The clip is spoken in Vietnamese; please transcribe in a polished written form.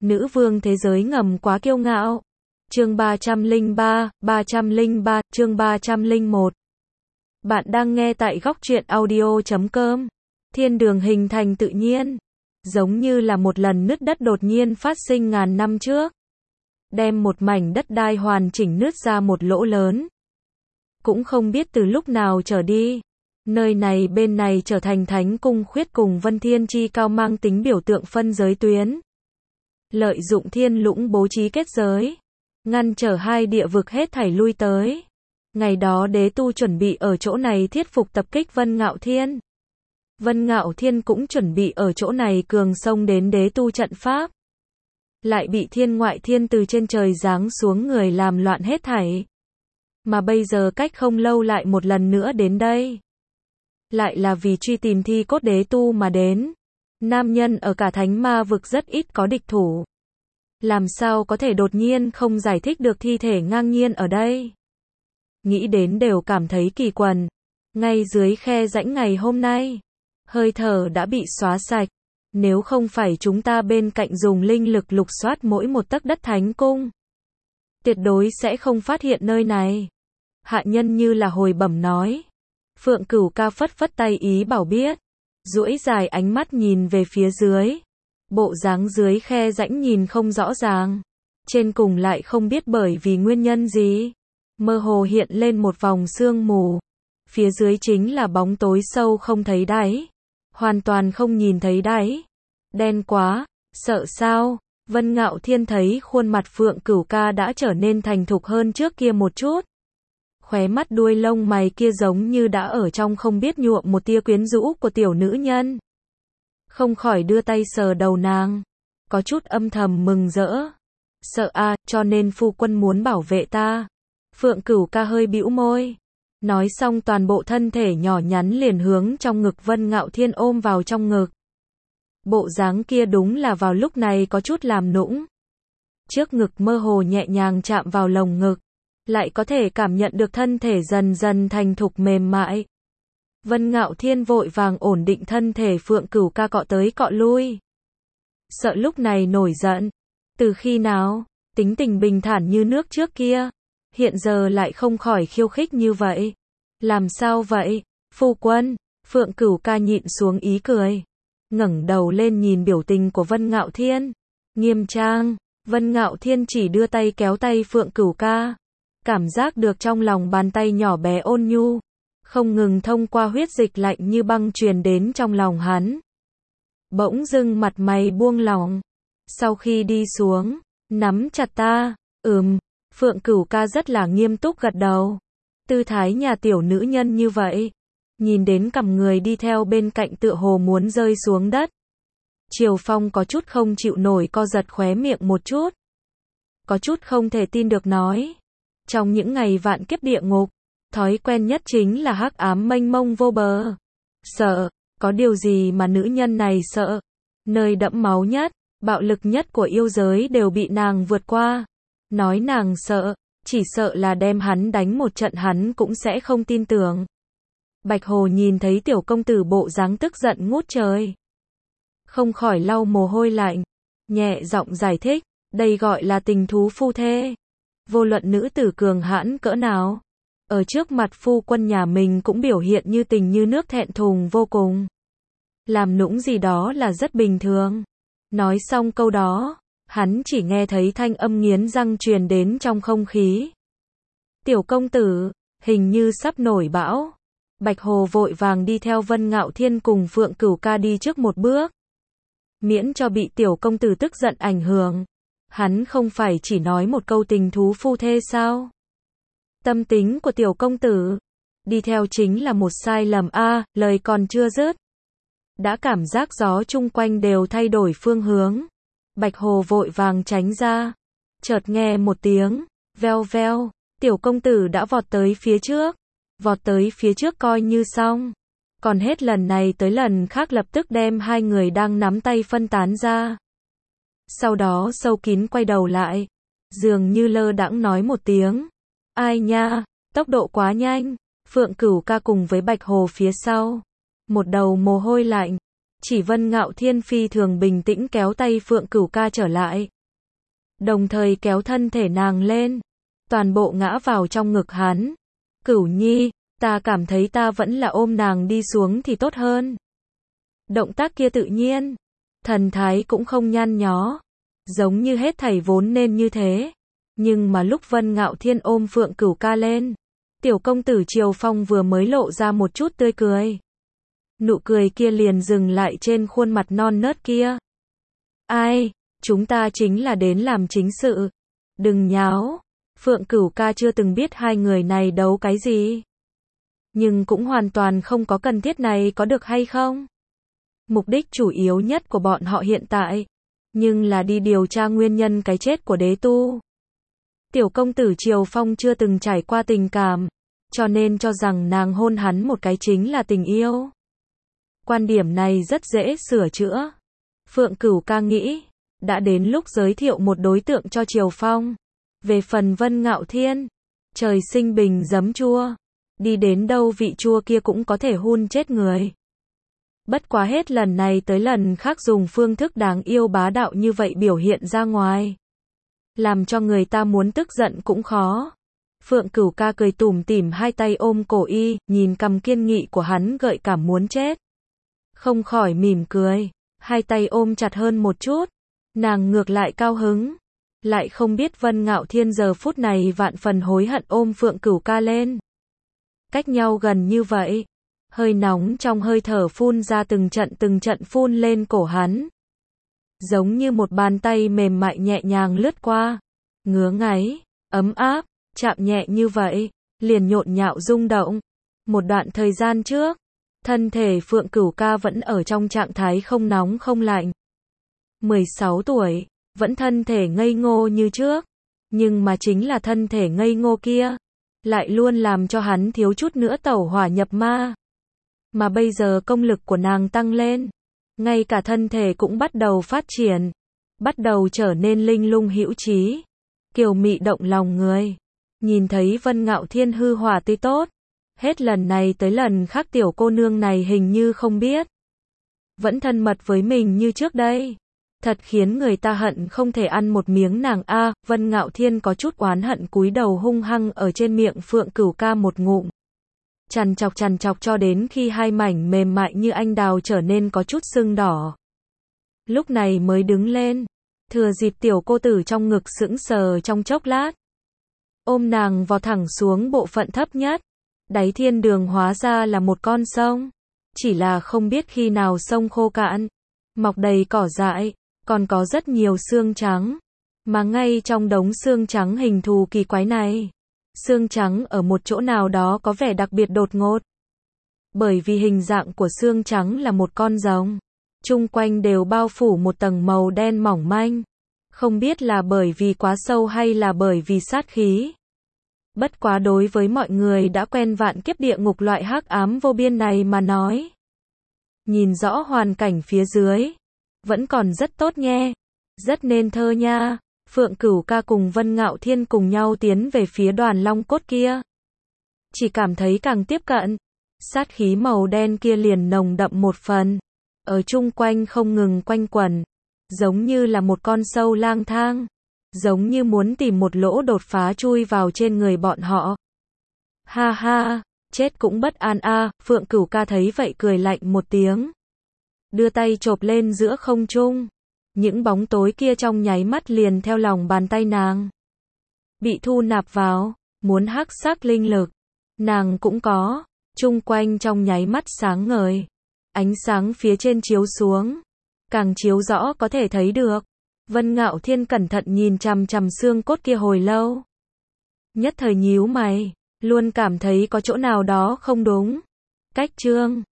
Nữ vương thế giới ngầm quá kiêu ngạo. Chương 303, chương 301. Bạn đang nghe tại góc truyện audio.com. Thiên đường hình thành tự nhiên, giống như là một lần nứt đất đột nhiên phát sinh ngàn năm trước, đem một mảnh đất đai hoàn chỉnh nứt ra một lỗ lớn. Cũng không biết từ lúc nào trở đi, nơi này bên này trở thành thánh cung khuyết cùng Vân Thiên Chi cao mang tính biểu tượng phân giới tuyến. Lợi dụng thiên lũng bố trí kết giới, ngăn trở hai địa vực hết thảy lui tới. Ngày đó đế tu chuẩn bị ở chỗ này thiết phục tập kích Vân Ngạo Thiên. Vân Ngạo Thiên cũng chuẩn bị ở chỗ này cường xông đến đế tu trận pháp. Lại bị thiên ngoại thiên từ trên trời giáng xuống người làm loạn hết thảy. Mà bây giờ cách không lâu lại một lần nữa đến đây. Lại là vì truy tìm thi cốt đế tu mà đến. Nam nhân ở cả thánh ma vực rất ít có địch thủ. Làm sao có thể đột nhiên không giải thích được thi thể ngang nhiên ở đây. Nghĩ đến đều cảm thấy kỳ quần. Ngay dưới khe rãnh ngày hôm nay, hơi thở đã bị xóa sạch. Nếu không phải chúng ta bên cạnh dùng linh lực lục soát mỗi một tấc đất thánh cung, tuyệt đối sẽ không phát hiện nơi này. Hạ nhân như là hồi bẩm nói. Phượng Cửu Ca phất phất tay ý bảo biết. Duỗi dài ánh mắt nhìn về phía dưới. Bộ dáng dưới khe rãnh nhìn không rõ ràng. Trên cùng lại không biết bởi vì nguyên nhân gì. Mơ hồ hiện lên một vòng sương mù. Phía dưới chính là bóng tối sâu không thấy đáy. Hoàn toàn không nhìn thấy đáy. Đen quá, sợ sao? Vân Ngạo Thiên thấy khuôn mặt Phượng Cửu Ca đã trở nên thành thục hơn trước kia một chút. Khóe mắt đuôi lông mày kia giống như đã ở trong không biết nhuộm một tia quyến rũ của tiểu nữ nhân. Không khỏi đưa tay sờ đầu nàng. Có chút âm thầm mừng rỡ. Sợ à, cho nên phu quân muốn bảo vệ ta. Phượng Cửu Ca hơi bĩu môi. Nói xong toàn bộ thân thể nhỏ nhắn liền hướng trong ngực Vân Ngạo Thiên ôm vào trong ngực. Bộ dáng kia đúng là vào lúc này có chút làm nũng. Trước ngực mơ hồ nhẹ nhàng chạm vào lồng ngực. Lại có thể cảm nhận được thân thể dần dần thành thục mềm mại. Vân Ngạo Thiên vội vàng ổn định thân thể Phượng Cửu Ca cọ tới cọ lui. Sợ lúc này nổi giận. Từ khi nào, tính tình bình thản như nước trước kia, hiện giờ lại không khỏi khiêu khích như vậy. Làm sao vậy, phu quân? Phượng Cửu Ca nhịn xuống ý cười. Ngẩng đầu lên nhìn biểu tình của Vân Ngạo Thiên. Nghiêm trang, Vân Ngạo Thiên chỉ đưa tay kéo tay Phượng Cửu Ca. Cảm giác được trong lòng bàn tay nhỏ bé ôn nhu, không ngừng thông qua huyết dịch lạnh như băng truyền đến trong lòng hắn. Bỗng dưng mặt mày buông lỏng. Sau khi đi xuống, nắm chặt ta. Phượng Cửu Ca rất là nghiêm túc gật đầu. Tư thái nhà tiểu nữ nhân như vậy. Nhìn đến cằm người đi theo bên cạnh tựa hồ muốn rơi xuống đất. Triều Phong có chút không chịu nổi co giật khóe miệng một chút. Có chút không thể tin được nói. Trong những ngày vạn kiếp địa ngục, thói quen nhất chính là hắc ám mênh mông vô bờ. Sợ, có điều gì mà nữ nhân này sợ? Nơi đẫm máu nhất, bạo lực nhất của yêu giới đều bị nàng vượt qua. Nói nàng sợ, chỉ sợ là đem hắn đánh một trận hắn cũng sẽ không tin tưởng. Bạch Hồ nhìn thấy tiểu công tử bộ dáng tức giận ngút trời. Không khỏi lau mồ hôi lạnh, nhẹ giọng giải thích, đây gọi là tình thú phu thê. Vô luận nữ tử cường hãn cỡ nào, ở trước mặt phu quân nhà mình cũng biểu hiện như tình như nước thẹn thùng vô cùng. Làm nũng gì đó là rất bình thường. Nói xong câu đó, hắn chỉ nghe thấy thanh âm nghiến răng truyền đến trong không khí. Tiểu công tử, hình như sắp nổi bão. Bạch Hồ vội vàng đi theo Vân Ngạo Thiên cùng Phượng Cửu Ca đi trước một bước. Miễn cho bị tiểu công tử tức giận ảnh hưởng. Hắn không phải chỉ nói một câu tình thú phu thê sao? Tâm tính của tiểu công tử, đi theo chính là một sai lầm a, lời còn chưa dứt. Đã cảm giác gió chung quanh đều thay đổi phương hướng. Bạch Hồ vội vàng tránh ra. Chợt nghe một tiếng, veo veo, tiểu công tử đã vọt tới phía trước. Vọt tới phía trước coi như xong. Còn hết lần này tới lần khác lập tức đem hai người đang nắm tay phân tán ra. Sau đó sâu kín quay đầu lại. Dường như lơ đãng nói một tiếng. Ai nha, tốc độ quá nhanh. Phượng Cửu Ca cùng với Bạch Hồ phía sau. Một đầu mồ hôi lạnh. Chỉ Vân Ngạo Thiên phi thường bình tĩnh kéo tay Phượng Cửu Ca trở lại. đồng thời kéo thân thể nàng lên, toàn bộ ngã vào trong ngực hắn. Cửu Nhi, ta cảm thấy ta vẫn là ôm nàng đi xuống thì tốt hơn. Động tác kia tự nhiên, thần thái cũng không nhăn nhó, giống như hết thảy vốn nên như thế. Nhưng mà lúc Vân Ngạo Thiên ôm Phượng Cửu ca lên, tiểu công tử Triều Phong vừa mới lộ ra một chút tươi cười. Nụ cười kia liền dừng lại trên khuôn mặt non nớt kia. Ai, chúng ta chính là đến làm chính sự. Đừng nháo. Phượng Cửu ca chưa từng biết hai người này đấu cái gì. Nhưng cũng hoàn toàn không có cần thiết này, có được hay không? Mục đích chủ yếu nhất của bọn họ hiện tại, nhưng là đi điều tra nguyên nhân cái chết của đế tu. Tiểu công tử Triều Phong chưa từng trải qua tình cảm, cho nên cho rằng nàng hôn hắn một cái chính là tình yêu. Quan điểm này rất dễ sửa chữa. Phượng Cửu ca nghĩ, đã đến lúc giới thiệu một đối tượng cho Triều Phong. Về phần Vân Ngạo Thiên, trời sinh bình giấm chua, đi đến đâu vị chua kia cũng có thể hun chết người. Bất quá hết lần này tới lần khác dùng phương thức đáng yêu bá đạo như vậy biểu hiện ra ngoài, làm cho người ta muốn tức giận cũng khó. Phượng Cửu ca cười tủm tỉm hai tay ôm cổ y, nhìn cằm kiên nghị của hắn gợi cảm muốn chết. Không khỏi mỉm cười, hai tay ôm chặt hơn một chút, nàng ngược lại cao hứng. Lại không biết Vân Ngạo Thiên giờ phút này vạn phần hối hận ôm Phượng Cửu ca lên. Cách nhau gần như vậy, hơi nóng trong hơi thở phun ra từng trận phun lên cổ hắn. Giống như một bàn tay mềm mại nhẹ nhàng lướt qua, ngứa ngáy, ấm áp, chạm nhẹ như vậy, liền nhộn nhạo rung động. Một đoạn thời gian trước, thân thể Phượng Cửu ca vẫn ở trong trạng thái không nóng không lạnh. 16 tuổi, vẫn thân thể ngây ngô như trước, nhưng mà chính là thân thể ngây ngô kia, lại luôn làm cho hắn thiếu chút nữa tẩu hỏa nhập ma. Mà bây giờ công lực của nàng tăng lên, ngay cả thân thể cũng bắt đầu phát triển, bắt đầu trở nên linh lung hữu trí, kiều mị động lòng người. Nhìn thấy Vân Ngạo Thiên hư hỏa tươi tốt, hết lần này tới lần khác tiểu cô nương này hình như không biết, vẫn thân mật với mình như trước đây. Thật khiến người ta hận không thể ăn một miếng nàng a. Vân Ngạo Thiên có chút oán hận cúi đầu hung hăng ở trên miệng Phượng Cửu ca một ngụm. Chằn chọc cho đến khi hai mảnh mềm mại như anh đào trở nên có chút sưng đỏ. Lúc này mới đứng lên, thừa dịp tiểu cô tử trong ngực sững sờ trong chốc lát. Ôm nàng vò thẳng xuống bộ phận thấp nhất. Đáy thiên đường hóa ra là một con sông. Chỉ là không biết khi nào sông khô cạn, mọc đầy cỏ dại, còn có rất nhiều xương trắng. Mà ngay trong đống xương trắng hình thù kỳ quái này, xương trắng ở một chỗ nào đó có vẻ đặc biệt đột ngột. Bởi vì hình dạng của xương trắng là một con rồng, chung quanh đều bao phủ một tầng màu đen mỏng manh. Không biết là bởi vì quá sâu hay là bởi vì sát khí. Bất quá đối với mọi người đã quen vạn kiếp địa ngục loại hắc ám vô biên này mà nói, nhìn rõ hoàn cảnh phía dưới, vẫn còn rất tốt nghe, rất nên thơ nha. Phượng Cửu ca cùng Vân Ngạo Thiên cùng nhau tiến về phía đoàn long cốt kia. Chỉ cảm thấy càng tiếp cận, sát khí màu đen kia liền nồng đậm một phần, ở chung quanh không ngừng quanh quẩn, giống như là một con sâu lang thang, giống như muốn tìm một lỗ đột phá chui vào trên người bọn họ. Ha ha, chết cũng bất an a. Phượng Cửu ca thấy vậy cười lạnh một tiếng, đưa tay chộp lên giữa không trung. Những bóng tối kia trong nháy mắt liền theo lòng bàn tay nàng bị thu nạp vào, muốn hắc sắc linh lực, nàng cũng có, chung quanh trong nháy mắt sáng ngời. Ánh sáng phía trên chiếu xuống, càng chiếu rõ có thể thấy được. Vân Ngạo Thiên cẩn thận nhìn chằm chằm xương cốt kia hồi lâu. Nhất thời nhíu mày, luôn cảm thấy có chỗ nào đó không đúng. Cách chương